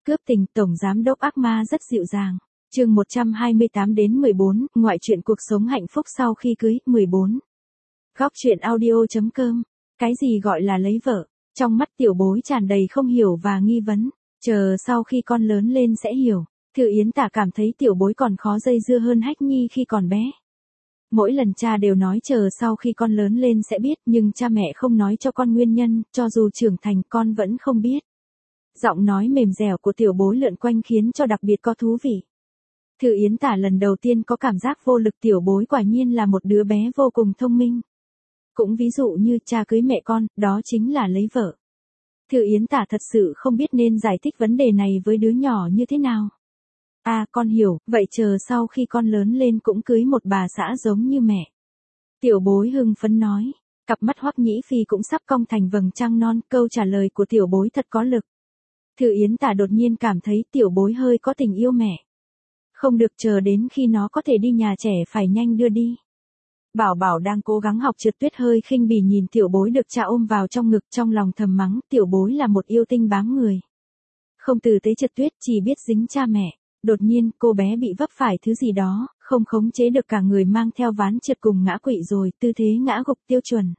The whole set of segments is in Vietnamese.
Cướp tình, Tổng Giám đốc ác ma rất dịu dàng. Chương 128 đến 14, ngoại truyện cuộc sống hạnh phúc sau khi cưới, 14. Góc truyện audio.com. Cái gì gọi là lấy vợ? Trong mắt tiểu bối tràn đầy không hiểu và nghi vấn. Chờ sau khi con lớn lên sẽ hiểu. Thư Yến Tả cảm thấy tiểu bối còn khó dây dưa hơn Hách Nhi khi còn bé. Mỗi lần cha đều nói chờ sau khi con lớn lên sẽ biết, nhưng cha mẹ không nói cho con nguyên nhân, cho dù trưởng thành con vẫn không biết. Giọng nói mềm dẻo của tiểu bối lượn quanh khiến cho đặc biệt có thú vị. Thư Yến Tả lần đầu tiên có cảm giác vô lực, tiểu bối quả nhiên là một đứa bé vô cùng thông minh. Cũng ví dụ như cha cưới mẹ con, đó chính là lấy vợ. Thư Yến Tả thật sự không biết nên giải thích vấn đề này với đứa nhỏ như thế nào. À, con hiểu, vậy chờ sau khi con lớn lên cũng cưới một bà xã giống như mẹ. Tiểu bối hưng phấn nói, cặp mắt Hoắc Nhĩ Phi cũng sắp cong thành vầng trăng non, câu trả lời của tiểu bối thật có lực. Thư Yến Tả đột nhiên cảm thấy tiểu bối hơi có tình yêu mẹ. Không được, chờ đến khi nó có thể đi nhà trẻ phải nhanh đưa đi. Bảo Bảo đang cố gắng học trượt tuyết hơi khinh bỉ nhìn tiểu bối được cha ôm vào trong ngực, trong lòng thầm mắng, tiểu bối là một yêu tinh bám người. Không tử tế trượt tuyết, chỉ biết dính cha mẹ. Đột nhiên, cô bé bị vấp phải thứ gì đó, không khống chế được cả người mang theo ván trượt cùng ngã quỵ rồi, tư thế ngã gục tiêu chuẩn.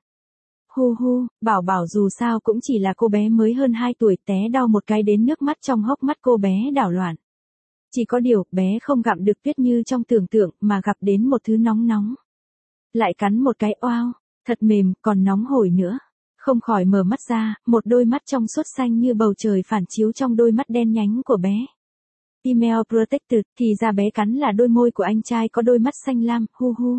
Hu hu, Bảo Bảo dù sao cũng chỉ là cô bé mới hơn 2 tuổi, té đau một cái đến nước mắt trong hốc mắt cô bé đảo loạn. Chỉ có điều, bé không gặm được tuyết như trong tưởng tượng, mà gặp đến một thứ nóng nóng. Lại cắn một cái, oao, thật mềm, còn nóng hổi nữa. Không khỏi mở mắt ra, một đôi mắt trong suốt xanh như bầu trời phản chiếu trong đôi mắt đen nhánh của bé. Email protected, thì ra bé cắn là đôi môi của anh trai có đôi mắt xanh lam, hu hu.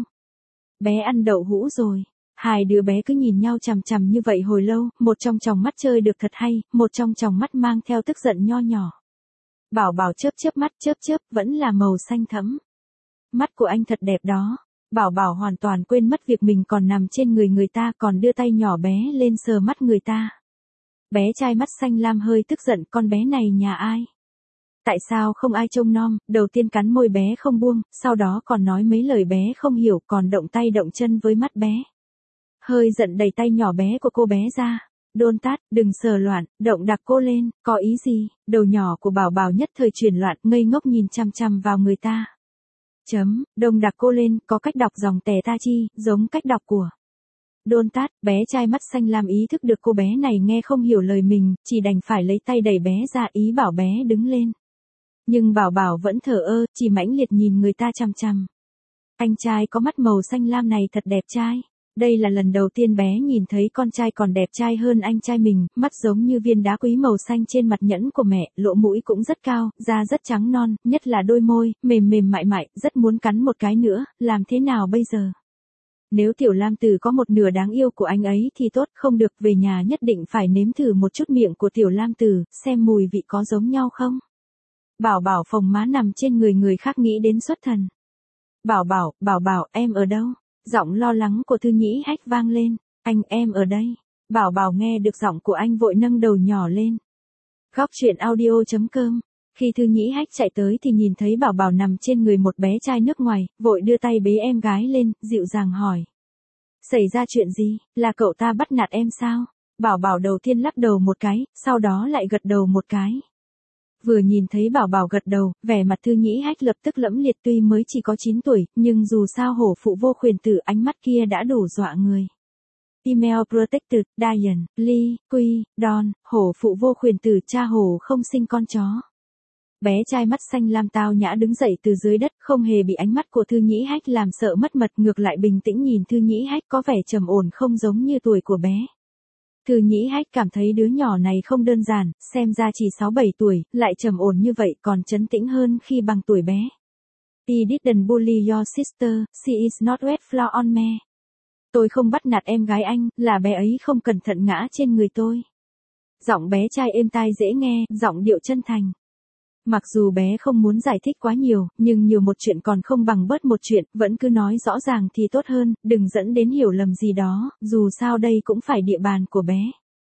Bé ăn đậu hũ rồi. Hai đứa bé cứ nhìn nhau chằm chằm như vậy hồi lâu, một trong tròng mắt chơi được thật hay, một trong tròng mắt mang theo tức giận nho nhỏ. Bảo Bảo chớp chớp mắt, chớp, vẫn là màu xanh thẫm. Mắt của anh thật đẹp đó. Bảo Bảo hoàn toàn quên mất việc mình còn nằm trên người người ta, còn đưa tay nhỏ bé lên sờ mắt người ta. Bé trai mắt xanh lam hơi tức giận, con bé này nhà ai? Tại sao không ai trông nom? Đầu tiên cắn môi bé không buông, sau đó còn nói mấy lời bé không hiểu, còn động tay động chân với mắt bé. Hơi giận đẩy tay nhỏ bé của cô bé ra. Đôn tát, đừng sờ loạn, động đạc cô lên, có ý gì? Đầu nhỏ của Bảo Bảo nhất thời chuyển loạn, ngây ngốc nhìn chằm chằm vào người ta. Đông đặc cô lên, có cách đọc dòng tè ta chi, giống cách đọc của. Đôn tát, bé trai mắt xanh lam ý thức được cô bé này nghe không hiểu lời mình, chỉ đành phải lấy tay đẩy bé ra ý bảo bé đứng lên. Nhưng Bảo Bảo vẫn thờ ơ, chỉ mãnh liệt nhìn người ta chằm chằm. Anh trai có mắt màu xanh lam này thật đẹp trai. Đây là lần đầu tiên bé nhìn thấy con trai còn đẹp trai hơn anh trai mình, mắt giống như viên đá quý màu xanh trên mặt nhẫn của mẹ, lỗ mũi cũng rất cao, da rất trắng non, nhất là đôi môi, mềm mềm mại mại, rất muốn cắn một cái nữa, làm thế nào bây giờ? Nếu Tiểu Lam Tử có một nửa đáng yêu của anh ấy thì tốt, không được, về nhà nhất định phải nếm thử một chút miệng của Tiểu Lam Tử, xem mùi vị có giống nhau không? Bảo Bảo phồng má nằm trên người người khác nghĩ đến xuất thần. Bảo Bảo, em ở đâu? Giọng lo lắng của Thư Nhĩ Hách vang lên. Anh, em ở đây. Bảo Bảo nghe được giọng của anh vội nâng đầu nhỏ lên. Góc truyện audio.com. Khi Thư Nhĩ Hách chạy tới thì nhìn thấy Bảo Bảo nằm trên người một bé trai nước ngoài, vội đưa tay bế em gái lên, dịu dàng hỏi. Xảy ra chuyện gì, là cậu ta bắt nạt em sao? Bảo Bảo đầu tiên lắc đầu một cái, sau đó lại gật đầu một cái. Vừa nhìn thấy Bảo Bảo gật đầu, vẻ mặt Thư Nhĩ Hách lập tức lẫm liệt, tuy mới chỉ có 9 tuổi, nhưng dù sao hổ phụ vô khuyển tử, ánh mắt kia đã đủ dọa người. Email protected, Diane, Lee, Quy, Don, hổ phụ vô khuyển tử, cha hổ không sinh con chó. Bé trai mắt xanh lam tao nhã đứng dậy từ dưới đất, không hề bị ánh mắt của Thư Nhĩ Hách làm sợ mất mật, ngược lại bình tĩnh nhìn Thư Nhĩ Hách có vẻ trầm ổn không giống như tuổi của bé. Thư Nhĩ Hách cảm thấy đứa nhỏ này không đơn giản, xem ra chỉ 6-7 tuổi, lại trầm ổn như vậy còn trấn tĩnh hơn khi bằng tuổi bé. I didn't bully your sister, she is not wet floor on me. Tôi không bắt nạt em gái anh, là bé ấy không cẩn thận ngã trên người tôi. Giọng bé trai êm tai dễ nghe, giọng điệu chân thành. Mặc dù bé không muốn giải thích quá nhiều, nhưng nhiều một chuyện còn không bằng bớt một chuyện, vẫn cứ nói rõ ràng thì tốt hơn, đừng dẫn đến hiểu lầm gì đó, dù sao đây cũng phải địa bàn của bé.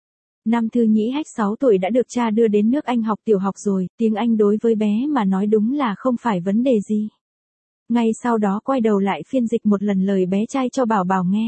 Năm Thư Nhĩ Hách 6 tuổi đã được cha đưa đến nước Anh học tiểu học rồi, tiếng Anh đối với bé mà nói đúng là không phải vấn đề gì. Ngay sau đó quay đầu lại phiên dịch một lần lời bé trai cho Bảo Bảo nghe.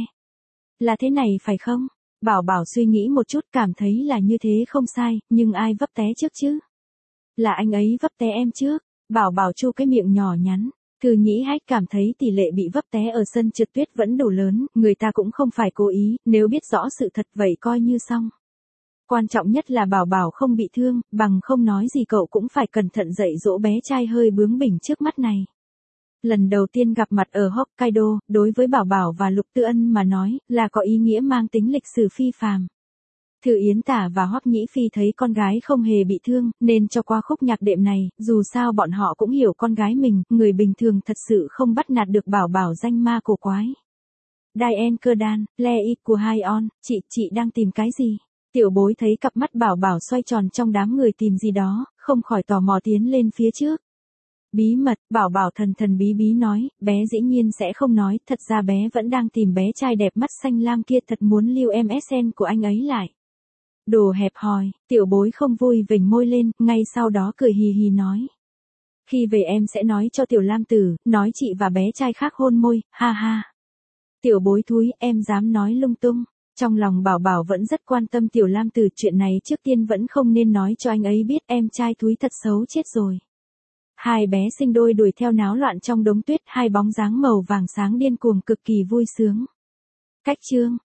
Là thế này phải không? Bảo Bảo suy nghĩ một chút cảm thấy là như thế không sai, nhưng ai vấp té trước chứ? Là anh ấy vấp té em trước. Bảo Bảo chu cái miệng nhỏ nhắn. Thư Nhĩ Hách cảm thấy tỷ lệ bị vấp té ở sân trượt tuyết vẫn đủ lớn, người ta cũng không phải cố ý, nếu biết rõ sự thật vậy coi như xong. Quan trọng nhất là Bảo Bảo không bị thương, bằng không nói gì cậu cũng phải cẩn thận dạy dỗ bé trai hơi bướng bỉnh trước mắt này. Lần đầu tiên gặp mặt ở Hokkaido, đối với Bảo Bảo và Lục Tư Ân mà nói, là có ý nghĩa mang tính lịch sử phi phàm. Thư Yến Tả và Hoắc Nhĩ Phi thấy con gái không hề bị thương, nên cho qua khúc nhạc đệm này, dù sao bọn họ cũng hiểu con gái mình, người bình thường thật sự không bắt nạt được Bảo Bảo danh ma cổ quái. Diane Cơ Đan, Le It của Hai On, chị đang tìm cái gì? Tiểu bối thấy cặp mắt Bảo Bảo xoay tròn trong đám người tìm gì đó, không khỏi tò mò tiến lên phía trước. Bí mật, Bảo Bảo thần thần bí bí nói, bé dĩ nhiên sẽ không nói, thật ra bé vẫn đang tìm bé trai đẹp mắt xanh lam kia, thật muốn lưu MSN của anh ấy lại. Đồ hẹp hòi, tiểu bối không vui vểnh môi lên, ngay sau đó cười hì hì nói. Khi về em sẽ nói cho tiểu lam tử, nói chị và bé trai khác hôn môi, ha ha. Tiểu bối thúi, em dám nói lung tung. Trong lòng Bảo Bảo vẫn rất quan tâm tiểu lam tử, chuyện này trước tiên vẫn không nên nói cho anh ấy biết, em trai thúi thật xấu chết rồi. Hai bé sinh đôi đuổi theo náo loạn trong đống tuyết, hai bóng dáng màu vàng sáng điên cuồng cực kỳ vui sướng. Cách chương